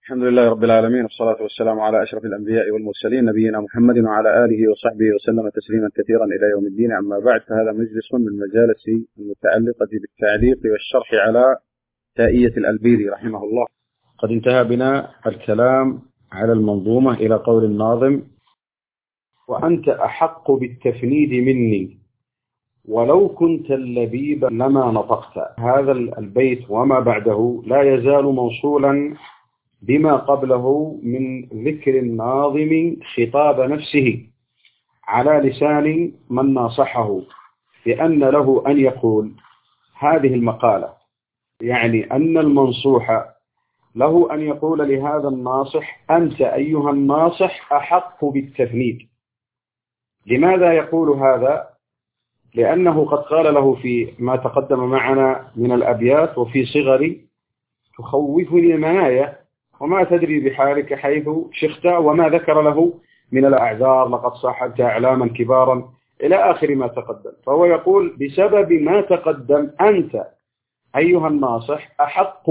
الحمد لله رب العالمين، والصلاة والسلام على أشرف الأنبياء والمرسلين نبينا محمد وعلى آله وصحبه وسلم تسليما كثيرا إلى يوم الدين. أما بعد، فهذا مجلس من مجالس المتعلقة بالتعليق والشرح على تائية الألبيري رحمه الله. قد انتهى بنا الكلام على المنظومة إلى قول الناظم: وأنت أحق بالتفنيد مني ولو كنت اللبيب لما نطقت. هذا البيت وما بعده لا يزال موصولا بما قبله من ذكر الناظم خطاب نفسه على لسان من ناصحه بأن له أن يقول هذه المقالة، يعني أن المنصوح له أن يقول لهذا الناصح: أنت أيها الناصح أحق بالتفنيد. لماذا يقول هذا؟ لأنه قد قال له في ما تقدم معنا من الأبيات: وفي صغري تخوفني المنايا وما تدري بحالك حيث شخت، وما ذكر له من الأعذار: لقد صاحبت أعلاما كبارا، إلى آخر ما تقدم. فهو يقول بسبب ما تقدم أنت أيها الناصح أحق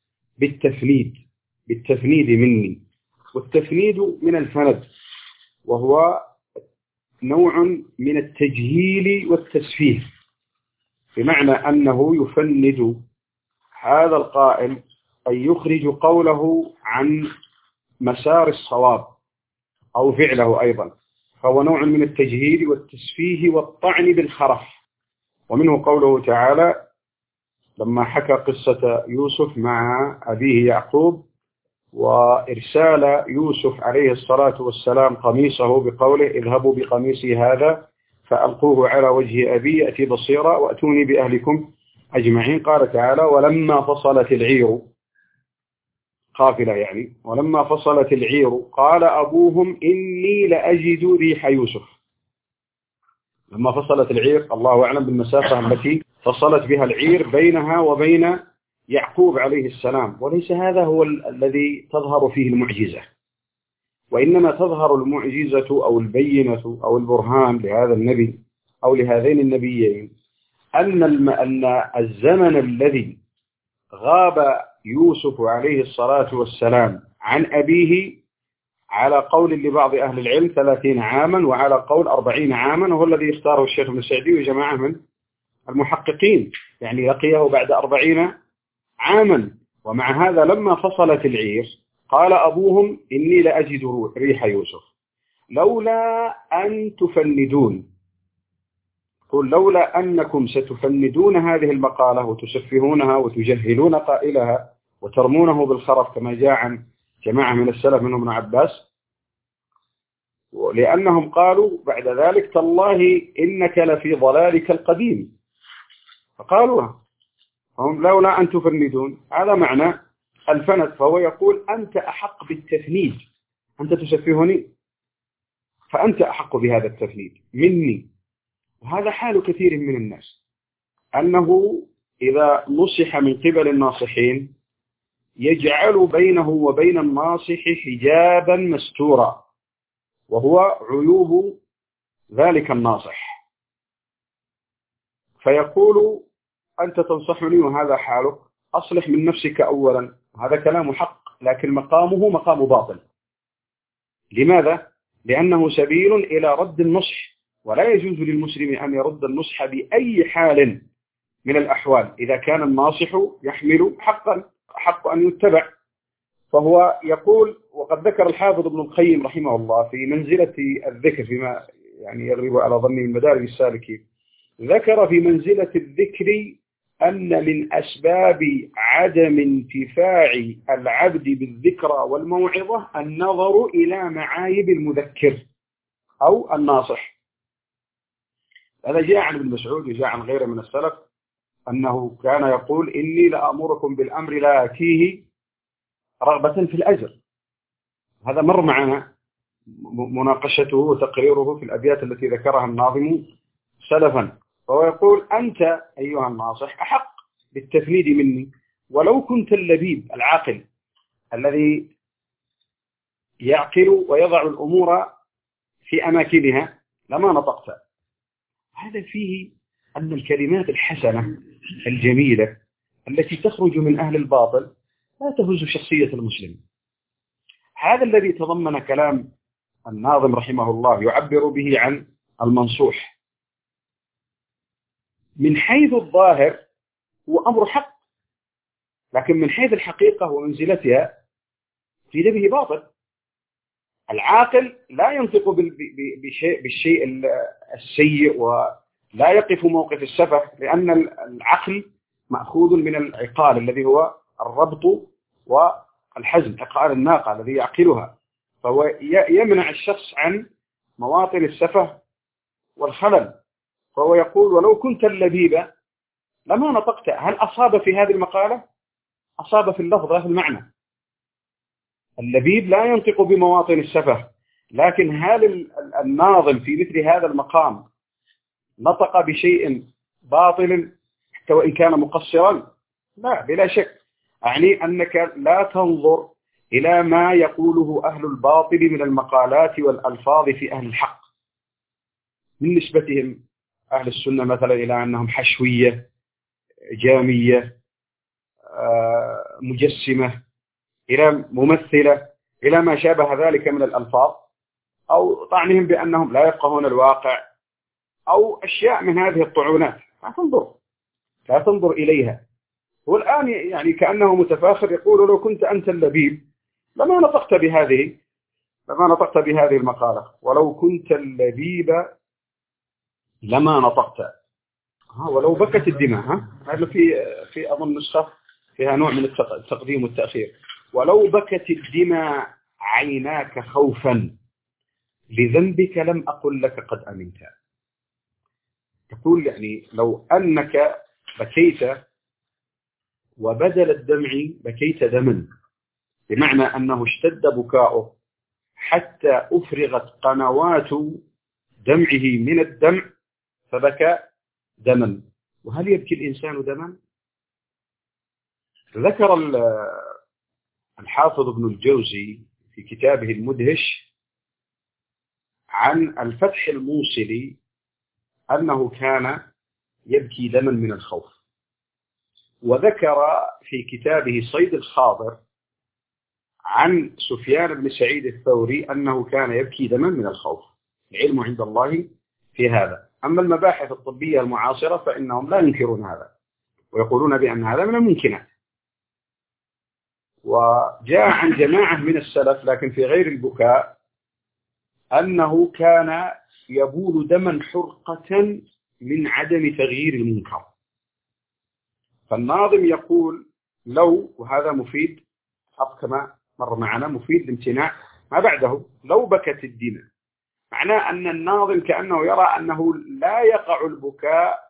بالتفنيد مني. والتفنيد من الفند، وهو نوع من التجهيل والتسفيه، بمعنى أنه يفند هذا القائل أن يخرج قوله عن مسار الصواب أو فعله أيضا، فهو نوع من التجهيل والتسفيه والطعن بالخرف. ومنه قوله تعالى لما حكى قصة يوسف مع أبيه يعقوب وإرسال يوسف عليه الصلاة والسلام قميصه بقوله: اذهبوا بقميصي هذا فألقوه على وجه أبي يأتي بصيرا وأتوني بأهلكم أجمعين. قال تعالى: ولما فصلت العير، قافلة يعني، ولما فصلت العير قال أبوهم إني لأجد ريح يوسف. لما فصلت العير، الله أعلم بالمسافة التي فصلت بها العير بينها وبين يعقوب عليه السلام، وليس هذا هو الذي تظهر فيه المعجزة، وإنما تظهر المعجزة أو البينة أو البرهان لهذا النبي أو لهذين النبيين أن الزمن الذي غاب يوسف عليه الصلاة والسلام عن أبيه، على قول لبعض أهل العلم 30 عاما، وعلى قول 40 عاما، وهو الذي اختاره الشيخ ابن سعدي وجماعة من المحققين، يعني لقيه بعد 40 عاما. ومع هذا لما فصلت العير قال أبوهم إني لأجد ريح يوسف لولا أن تفندون. قل لولا أنكم ستفندون هذه المقالة وتسفهونها وتجهلون قائلها وترمونه بالخرف كما جاء عن جماعة من السلف منهم ابن عباس، لأنهم قالوا بعد ذلك: تالله إنك لفي ضلالك القديم. فقالوها هم لولا أن تفندون، هذا معنى الفند. فهو يقول أنت أحق بالتفنيد، أنت تسفهني فأنت أحق بهذا التفنيد مني. وهذا حال كثير من الناس، أنه إذا نصح من قبل الناصحين يجعل بينه وبين الناصح حجابا مستورا، وهو عيوب ذلك الناصح. فيقول: أنت تنصحني وهذا حالك، أصلح من نفسك أولا. هذا كلام حق، لكن مقامه مقام باطل. لماذا؟ لأنه سبيل إلى رد النصح، ولا يجوز للمسلم أن يرد النصح بأي حال من الأحوال إذا كان الناصح يحمل حق أن يتبع. فهو يقول، وقد ذكر الحافظ ابن القيم رحمه الله في منزلة الذكر فيما يعني يغلب على ظني من مدارج السالكين، ذكر في منزلة الذكر أن من أسباب عدم انتفاع العبد بالذكرى والموعظة النظر إلى معايب المذكر أو الناصح. هذا جاء عن ابن مسعود وجاء عن غيره من السلف أنه كان يقول: إني لأمركم بالأمر لا آتيه رغبة في الأجر. هذا مر معنا مناقشته وتقريره في الأبيات التي ذكرها الناظم سلفا. فهو يقول: أنت أيها الناصح أحق بالتفنيد مني ولو كنت اللبيب العاقل الذي يعقل ويضع الأمور في أماكنها لما نطقت. هذا فيه أن الكلمات الحسنة الجميلة التي تخرج من أهل الباطل لا تهز شخصية المسلم، هذا الذي تضمن كلام الناظم رحمه الله يعبر به عن المنصوح. من حيث الظاهر هو أمر حق، لكن من حيث الحقيقة ومنزلتها في به باطل. العاقل لا ينطق بالشيء السيء ولا يقف موقف السفه، لأن العقل مأخوذ من العقال الذي هو الربط والحزم، عقال الناقة الذي يعقلها، فهو يمنع الشخص عن مواطن السفه والخلل. فهو يقول ولو كنت اللبيب لما نطقت. هل أصاب في هذه المقالة؟ أصاب في اللفظ لا في المعنى. اللبيب لا ينطق بمواطن السفه، لكن هل الناظم في مثل هذا المقام نطق بشيء باطل حتى وإن كان مقصرا؟ لا، بلا شك. يعني أنك لا تنظر إلى ما يقوله أهل الباطل من المقالات والألفاظ في أهل الحق، من نسبتهم أهل السنة مثلا إلى أنهم حشوية، جامية، مجسمة، إلى ممثلة، إلى ما شابه ذلك من الألفاظ، أو طعنهم بأنهم لا يفقهون الواقع، أو أشياء من هذه الطعونات. لا تنظر إليها. والآن يعني كأنه متفاخر يقول لو كنت أنت اللبيب لما نطقت بهذه المقالة، ولو كنت اللبيب لما نطقت. ولو بكت الدماء، هذا في أظن نسخة فيها نوع من التقديم والتأخير. ولو بكت الدماء عيناك خوفا لذنبك لم أقل لك قد أمنت. تقول يعني لو أنك بكيت وبدل الدمع بكيت دما، بمعنى أنه اشتد بكاؤه حتى أفرغت قنوات دمعه من الدمع فبكى دما. وهل يبكي الإنسان دما؟ ذكر الحافظ ابن الجوزي في كتابه المدهش عن الفتح الموصلي أنه كان يبكي دما من الخوف، وذكر في كتابه صيد الخاطر عن سفيان بن سعيد الثوري أنه كان يبكي دما من الخوف. العلم عند الله في هذا. أما المباحث الطبية المعاصرة فإنهم لا ينكرون هذا ويقولون بأن هذا من الممكنات. وجاء عن جماعة من السلف لكن في غير البكاء أنه كان يبول دما حرقة من عدم تغيير المنكر. فالناظم يقول لو، وهذا مفيد كما مر معنا، مفيد الامتناع ما بعده، لو بكت الدماء، معناه أن الناظم كأنه يرى أنه لا يقع البكاء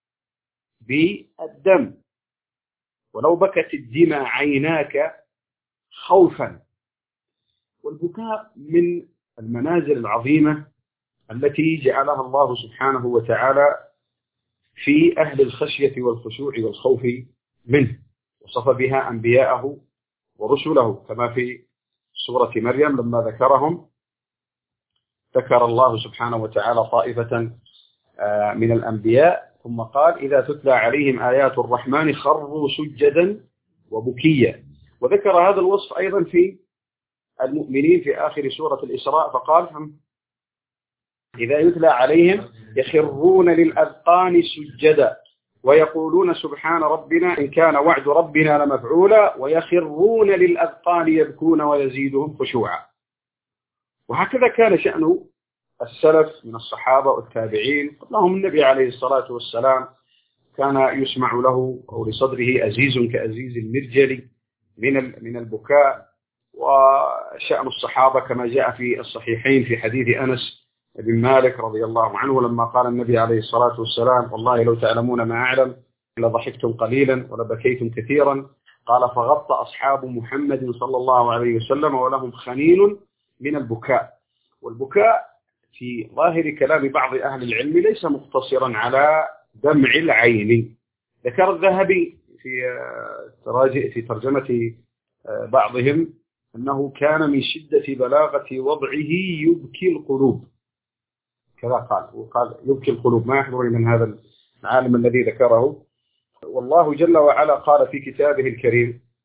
بالدم. ولو بكت الدماء عيناك خوفا. والبكاء من المنازل العظيمة التي جعلها الله سبحانه وتعالى في أهل الخشية والخشوع والخوف منه، وصف بها أنبياءه ورسله، كما في سورة مريم لما ذكرهم ذكر الله سبحانه وتعالى طائفة من الأنبياء ثم قال إذا تتلى عليهم آيات الرحمن خروا سجدا وبكيا. وذكر هذا الوصف أيضا في المؤمنين في آخر سورة الإسراء فقال إذا يتلى عليهم يخرون للأذقان سجدا ويقولون سبحان ربنا إن كان وعد ربنا لمفعولا ويخرون للأذقان يبكون ويزيدهم خشوعا. وهكذا كان شأن السلف من الصحابة والتابعين قبلهم. النبي عليه الصلاة والسلام كان يسمع له أو لصدره أزيز كأزيز المرجل من البكاء. وشأن الصحابة كما جاء في الصحيحين في حديث أنس بن مالك رضي الله عنه لما قال النبي عليه الصلاة والسلام والله لو تعلمون ما أعلم لضحكتم قليلا ولبكيتم كثيرا. قال فغطى أصحاب محمد صلى الله عليه وسلم ولهم خنين من البكاء. والبكاء في ظاهر كلام بعض أهل العلم ليس مقتصرا على دمع العين. ذكر الذهبي في ترجمة بعضهم أنه كان من شدة بلاغة وضعه يبكي القلوب، كذا قال يبكي القلوب. ما يحضرني من هذا العالم الذي ذكره. والله جل وعلا قال في كتابه الكريم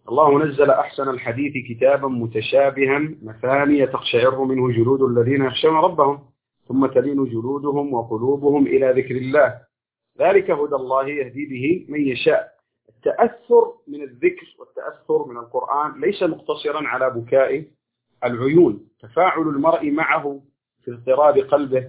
الله نزل أحسن الحديث كتابا متشابها مثانية تقشعر منه جلود الذين يخشون ربهم ثم تلين جلودهم وقلوبهم إلى ذكر الله ذلك هدى الله يهدي به من يشاء. التأثر من الذكر والتأثر من القرآن ليس مقتصرا على بكاء العيون، تفاعل المرء معه في اضطراب قلبه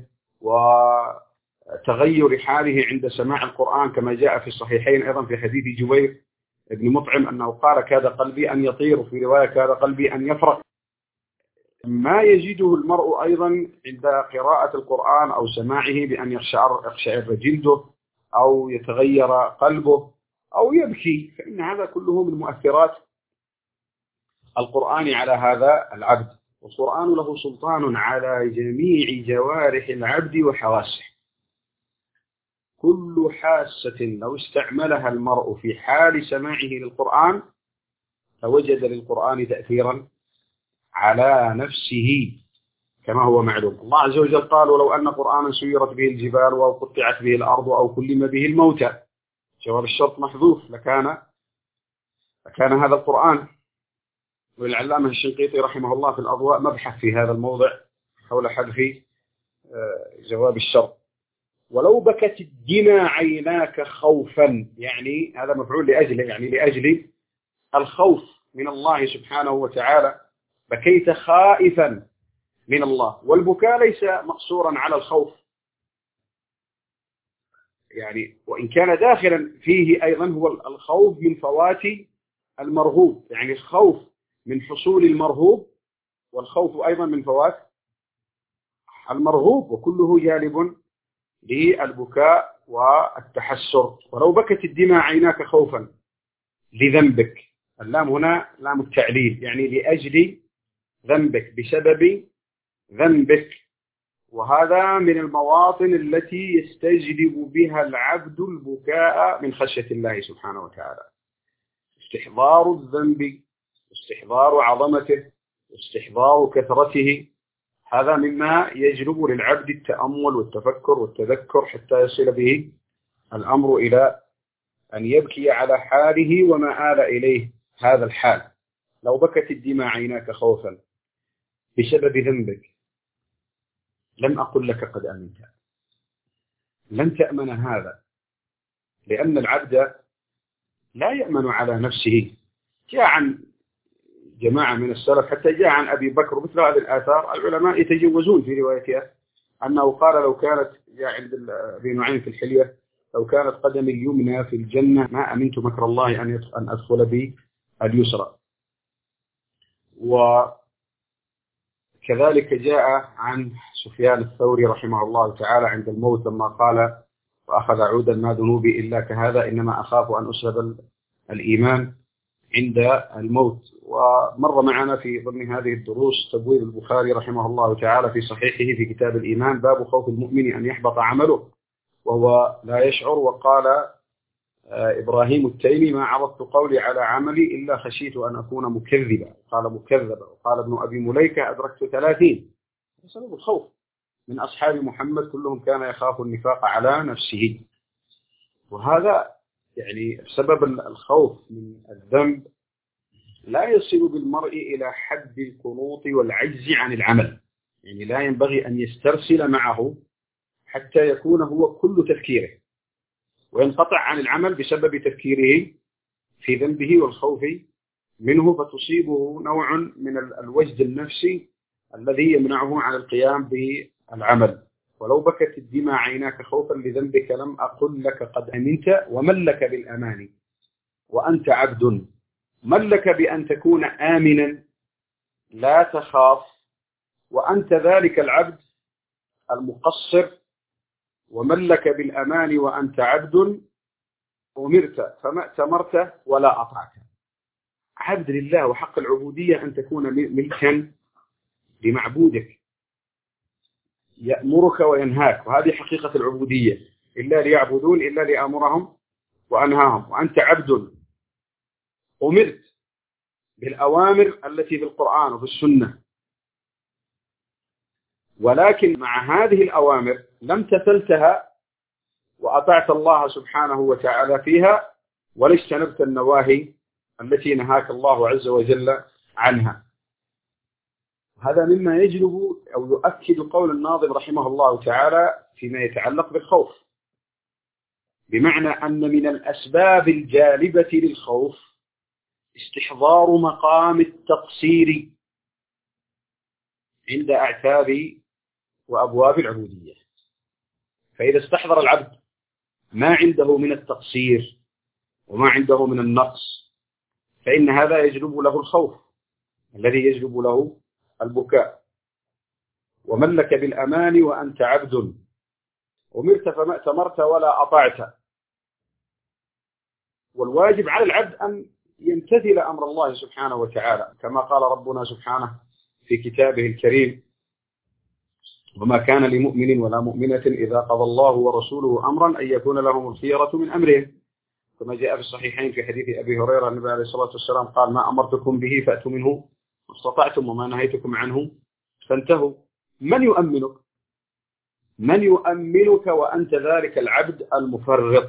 وتغير حاله عند سماع القرآن، كما جاء في الصحيحين أيضا في حديث جبير ابن مطعم أنه قال كاد قلبي أن يطير، في رواية كاد قلبي أن يفرق. ما يجده المرء أيضا عند قراءة القرآن أو سماعه بأن يقشعر جلده أو يتغير قلبه أو يبكي، فإن هذا كله من مؤثرات القرآن على هذا العبد. والقرآن له سلطان على جميع جوارح العبد وحواسه. كل حاسة لو استعملها المرء في حال سماعه للقرآن فوجد للقرآن تأثيرا على نفسه كما هو معلوم. الله عز وجل قال ولو أن قرآنا سيرت به الجبال أو قطعت به الأرض أو كلم به الموتى، جواب الشرط محذوف، لكان هذا القرآن. والعلامة الشنقيطي رحمه الله في الأضواء مبحث في هذا الموضع حول حذف جواب الشرط. ولو بكت الدمى عيناك خوفا، يعني هذا مفعول لأجله، يعني لأجل الخوف من الله سبحانه وتعالى، بكيت خائفا من الله. والبكاء ليس مقصورا على الخوف، يعني وإن كان داخلا فيه أيضا هو الخوف من فوات المرغوب، يعني الخوف من حصول المرغوب والخوف أيضا من فوات المرغوب، وكله جالب للبكاء والتحسر. ولو بكت الدماء عيناك خوفا لذنبك، اللام هنا لام التعليل، يعني لأجل ذنبك، بسبب ذنبك. وهذا من المواطن التي يستجلب بها العبد البكاء من خشية الله سبحانه وتعالى، استحضار الذنب، استحضار عظمته، استحضار كثرته، هذا مما يجلب للعبد التأمل والتفكر والتذكر حتى يصل به الأمر إلى أن يبكي على حاله وما آل إليه هذا الحال. لو بكت الدماء عيناك خوفا بسبب ذنبك لم أقل لك قد أمنت، لن تأمن هذا، لأن العبد لا يأمن على نفسه. جاء عن جماعة من السلف، حتى جاء عن أبي بكر مثل هذه الآثار، العلماء يتجوزون في روايتها أنه قال لو كانت، جاء عند ابي نعيم في الحلية، لو كانت قدمي اليمنى في الجنة ما أمنت مكر الله أن أدخل بي اليسرى. وكذلك جاء عن سفيان الثوري رحمه الله تعالى عند الموت لما قال وأخذ عودا ما ذنوبي إلا كهذا إنما أخاف أن أسلب الإيمان عند الموت. ومر معنا في ضمن هذه الدروس تبويب البخاري رحمه الله تعالى في صحيحه في كتاب الإيمان باب خوف المؤمن أن يحبط عمله وهو لا يشعر. وقال إبراهيم التيمي ما عرضت قولي على عملي إلا خشيت أن أكون مكذبا، قال مكذبا. وقال ابن أبي مليكة أدركت 30 بسبب الخوف من أصحاب محمد كلهم كان يخاف النفاق على نفسه. وهذا يعني سبب الخوف من الذنب لا يصل بالمرء إلى حد القنوط والعجز عن العمل، يعني لا ينبغي أن يسترسل معه حتى يكون هو كل تفكيره وينقطع عن العمل بسبب تفكيره في ذنبه والخوف منه، فتصيبه نوع من الوجد النفسي الذي يمنعه عن القيام بالعمل. ولو بكت الدماء عيناك خوفا لذنبك لم أقل لك قد أمنت، ومن لك بالأمان وأنت عبد، من لك بأن تكون آمنا لا تخاف وأنت ذلك العبد المقصر، ومن لك بالأمان وأنت عبد أمرت فما ائتمرت ولا أطعت. عبد لله، وحق العبودية أن تكون ملكا لمعبودك يأمرك وينهاك، وهذه حقيقة العبودية، إلا ليعبدون إلا لأمرهم وأنهاهم. وأنت عبد أمرت بالأوامر التي في القرآن وفي السنة، ولكن مع هذه الأوامر لم تفلتها وأطعت الله سبحانه وتعالى فيها، ولا اجتنبت النواهي التي نهاك الله عز وجل عنها. هذا مما يجلب أو يؤكد قول الناظم رحمه الله تعالى فيما يتعلق بالخوف، بمعنى أن من الأسباب الجالبة للخوف استحضار مقام التقصير عند أعتاب وأبواب العبودية. فإذا استحضر العبد ما عنده من التقصير وما عنده من النقص، فإن هذا يجلب له الخوف الذي يجلب له البكاء. ومن لك بالأمان وأنت عبد أمرت فما أتمرت ولا أطعت. والواجب على العبد أن يمتثل أمر الله سبحانه وتعالى، كما قال ربنا سبحانه في كتابه الكريم: وما كان لمؤمن ولا مؤمنة إذا قضى الله ورسوله أمرا أن يكون لهم الخيرة من أمرهم، كما جاء في الصحيحين في حديث أبي هريرة النبي عليه الصلاة والسلام قال: ما أمرتكم به فأتوا منه ما استطعتم وما نهيتكم عنه فانتهوا. من يؤمنك؟ من يؤمنك وأنت ذلك العبد المفرط؟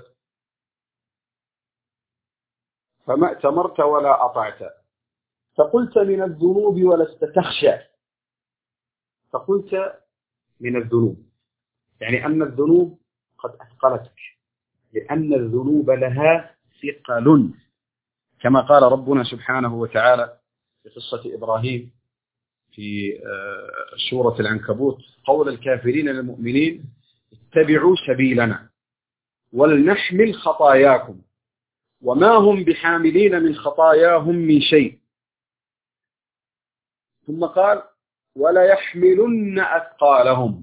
فما ائتمرت ولا أطعت، فقلت من الذنوب ولست تخشى. فقلت من الذنوب يعني أن الذنوب قد أثقلتك، لأن الذنوب لها ثقل، كما قال ربنا سبحانه وتعالى في قصة إبراهيم في سورة العنكبوت: قول الكافرين للمؤمنين اتبعوا سبيلنا ولنحمل خطاياكم وما هم بحاملين من خطاياهم من شيء. ثم قال: ولا يحملن أثقالهم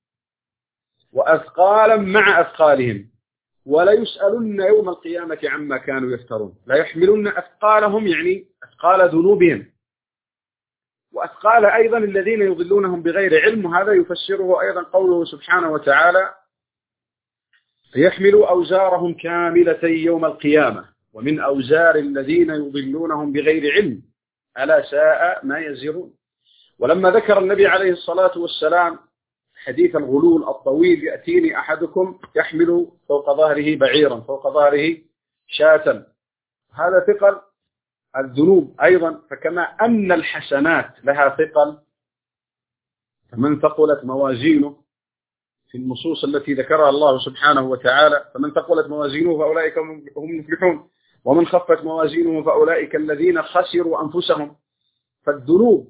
وأثقالا مع أثقالهم ولا يسألن يوم القيامة عما كانوا يفترون. لا يحملن أثقالهم يعني أثقال ذنوبهم، وأثقال أيضا الذين يضلونهم بغير علم. وهذا يفسره أيضا قوله سبحانه وتعالى: يحملوا أوزارهم كاملة يوم القيامة ومن أوزار الذين يضلونهم بغير علم ألا ساء ما يزرون. ولما ذكر النبي عليه الصلاة والسلام حديث الغلول الطويل: يأتيني أحدكم يحمل فوق ظهره بعيرا فوق ظهره شاة، هذا ثقل الذنوب أيضا. فكما أن الحسنات لها ثقل، فمن ثقلت موازينه في النصوص التي ذكرها الله سبحانه وتعالى: فمن ثقلت موازينه فأولئك هم المفلحون ومن خفت موازينه فأولئك الذين خسروا أنفسهم. فالذنوب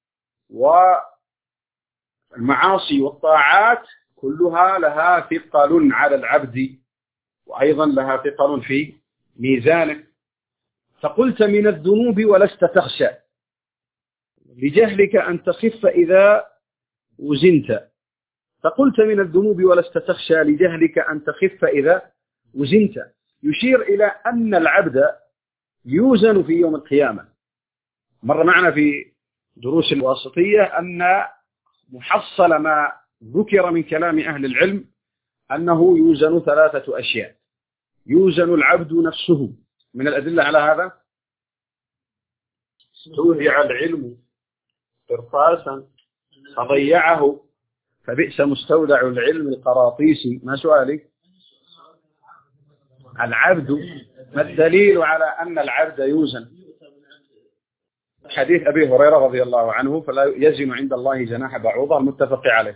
والمعاصي والطاعات كلها لها ثقل على العبد، وأيضا لها ثقل في ميزانه. فقلت من الذنوب ولست تخشى لجهلك أن تخف إذا وزنت. فقلت من الذنوب ولست تخشى لجهلك أن تخف إذا وزنت، يشير إلى أن العبد يوزن في يوم القيامة. مر معنا في دروس الواسطية أن محصل ما ذكر من كلام أهل العلم أنه يوزن 3 أشياء. يوزن العبد نفسه، من الأدلة على هذا: استودع العلم قرطاسا فضيعه فبئس مستودع العلم القراطيسي. ما سؤالي؟ العبد. ما الدليل على أن العبد يوزن؟ حديث أبي هريرة رضي الله عنه: فلا يزن عند الله جناح بعوضة، المتفق عليه.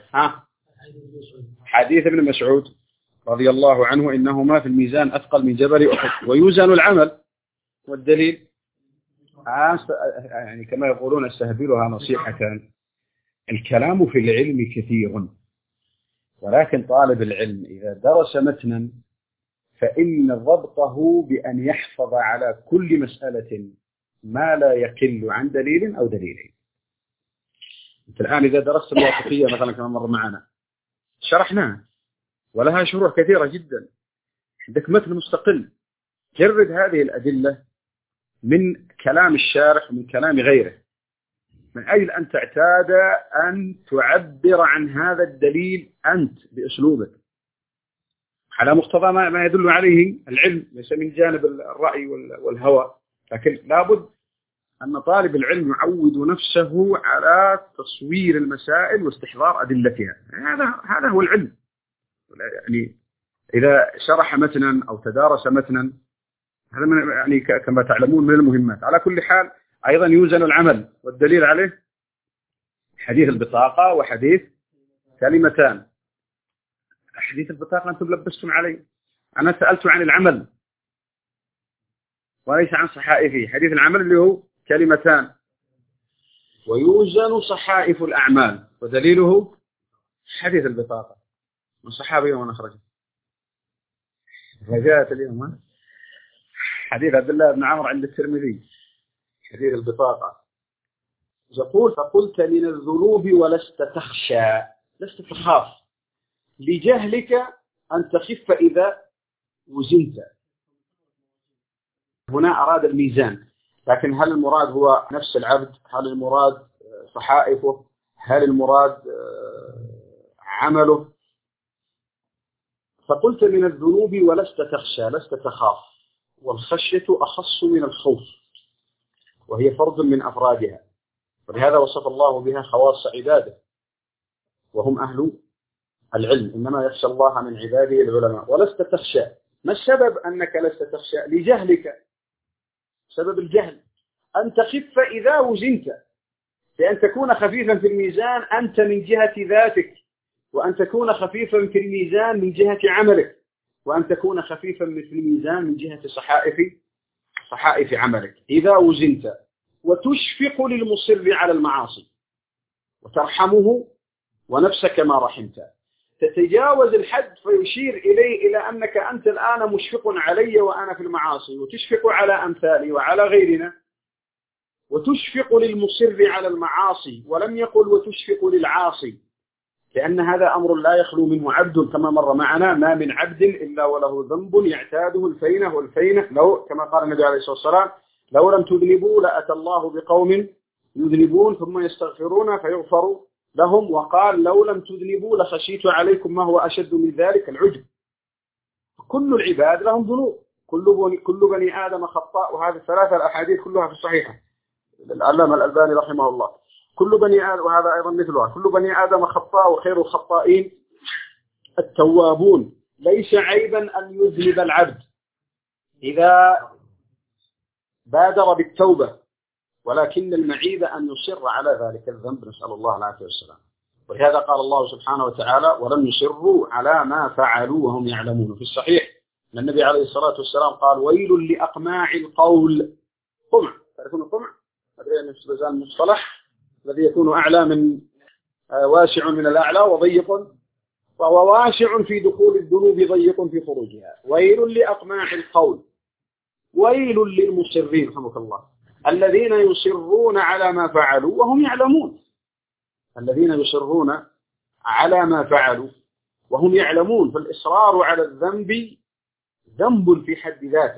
حديث ابن مسعود رضي الله عنه: إنهما في الميزان أثقل من جبل أحد. ويوزن العمل. والدليل يعني كما يقولون استهبلها نصيحة: الكلام في العلم كثير، ولكن طالب العلم إذا درس متنا فإن ضبطه بأن يحفظ على كل مسألة ما لا يقل عن دليل أو دليلين. أنت الآن إذا درست الواسطية مثلا كما مر معنا شرحناها ولها شروح كثيرة جدا، عندك متن مستقل، جرد هذه الأدلة من كلام الشارح ومن كلام غيره، من أجل أن تعتاد أن تعبر عن هذا الدليل أنت بأسلوبك على مقتضى ما يدل عليه العلم، ليس من جانب الرأي والهوى. لكن لابد أن طالب العلم يعود نفسه على تصوير المسائل واستحضار أدلتها. هذا هو العلم. يعني إذا شرح متنا أو تدارس متنا هذا يعني كما تعلمون من المهمات. على كل حال أيضا يوزن العمل، والدليل عليه حديث البطاقة وحديث كلمتان. حديث البطاقة أنتم لبستم علي، أنا سألت عن العمل وليس عن صحائفه. حديث العمل اللي هو كلمتان، ويوزن صحائف الأعمال، ودليله حديث البطاقة. من صحابي ومن أخرجه؟ رجاءة اليوم حديث عبد الله بن عمرو عند الترمذي، حديث البطاقة. يقول: فقلت من الذنوب ولست تخشى، لست تخاف لجهلك أن تخف إذا وزنت. هنا أراد الميزان، لكن هل المراد هو نفس العبد؟ هل المراد صحائفه؟ هل المراد عمله؟ فقلت من الذنوب ولست تخشى، لست تخاف، والخشية أخص من الخوف، وهي فرد من أفرادها، ولهذا وصف الله بها خواص عباده وهم أهل العلم، إنما يخشى الله من عباده العلماء. ولست تخشى، ما السبب أنك لست تخشى؟ لجهلك، سبب الجهل، أن تخف إذا وزنت، لأن تكون خفيفا في الميزان أنت من جهة ذاتك، وأن تكون خفيفا في الميزان من جهة عملك، وأن تكون خفيفا في الميزان من جهة صحائف عملك. إذا وزنت وتشفق للمصر على المعاصي وترحمه ونفسك ما رحمت، تتجاوز الحد فيشير إليه إلى أنك أنت الآن مشفق علي وأنا في المعاصي، وتشفق على أمثالي وعلى غيرنا، وتشفق للمصر على المعاصي، ولم يقل وتشفق للعاصي، لأن هذا أمر لا يخلو منه عبد، كما مر معنا: ما من عبد إلا وله ذنب يعتاده الفينة والفينة، لو كما قال النبي عليه الصلاة والسلام: لو لم تذنبوا لأتى الله بقوم يذنبون ثم يستغفرون فيغفر لهم، وقال: لو لم تذنبوا لخشيت عليكم ما هو أشد من ذلك، العجب. كل العباد لهم ذنوب، كل بني آدم خطاء، وهذه الثلاثة الأحاديث كلها في الصحيحة، العلامة الألباني رحمه الله. كل بني آدم، وهذا أيضا مثلها، كل بني آدم خطاء وخير الخطائين التوابون. ليس عيبا أن يذنب العبد إذا بادر بالتوبة، ولكن المعيب أن يصر على ذلك الذنب، نسأل الله العافية والسلام. ولهذا قال الله سبحانه وتعالى: ولم يصروا على ما فعلوا وهم يعلمون. في الصحيح أن النبي عليه الصلاة والسلام قال: ويل لأقماع القول. قمع، تعرفون القمع؟ أدري أن في المصطلح الذي يكون أعلى من واسع من الأعلى وضيق، وهو واسع في دخول الذنوب ضيق في خروجها. ويل لأقماع القول، ويل للمصرين رحمك الله، الذين يصرون على ما فعلوا وهم يعلمون. الذين يصرون على ما فعلوا وهم يعلمون. فالإصرار على الذنب ذنب في حد ذاته،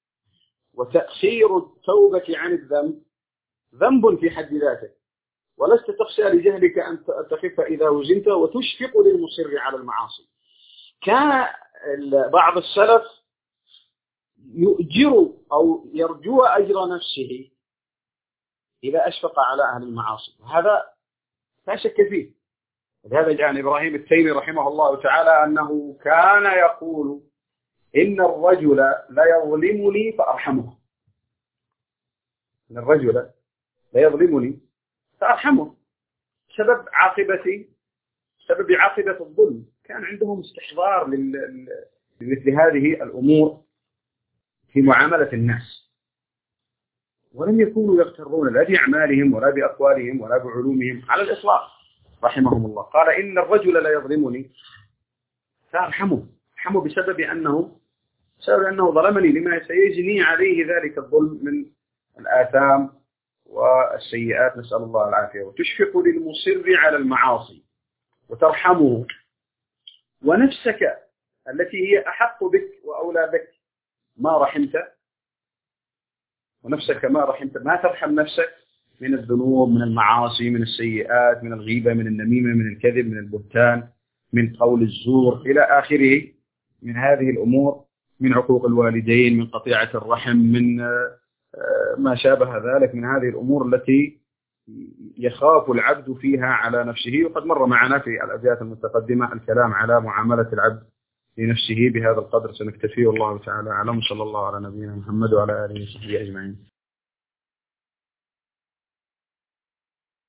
وتأخير التوبة عن الذنب ذنب في حد ذاته. ولست تخشى لجهلك أن تخف إذا وزنت، وتشفق للمصر على المعاصي. كان بعض السلف يؤجر أو يرجو أجر نفسه إذا أشفق على أهل المعاصي، وهذا لا شك فيه. لهذا جاء عن إبراهيم التيمي رحمه الله تعالى أنه كان يقول: إن الرجل لا يظلمني فأرحمه. إن الرجل لا يظلمني فأرحمه. سبب عاقبة الظلم، كان عندهم استحضار لمثل هذه الأمور في معاملة الناس، ولم يكونوا يغترون لا بأعمالهم ولا بأقوالهم ولا بعلومهم على الإطلاق رحمهم الله. قال: إن الرجل لا يظلمني فأرحمه، بسبب أنه ظلمني، لما سيجني عليه ذلك الظلم من الآثام والسيئات، نسأل الله العافية. وتشفق للمصر على المعاصي وترحمه، ونفسك التي هي أحق بك وأولى بك ما رحمت، ونفسك ما رحمت، ما ترحم نفسك من الذنوب، من المعاصي، من السيئات، من الغيبة، من النميمة، من الكذب، من البهتان، من قول الزور إلى آخره من هذه الأمور، من عقوق الوالدين، من قطيعة الرحم، من ما شابه ذلك من هذه الأمور التي يخاف العبد فيها على نفسه. وقد مر معنا في الأبيات المتقدمة الكلام على معاملة العبد لنفسه. بهذا القدر سنكتفي، والله تعالى أعلم. صلى الله على نبينا محمد وعلى آله وصحبه أجمعين.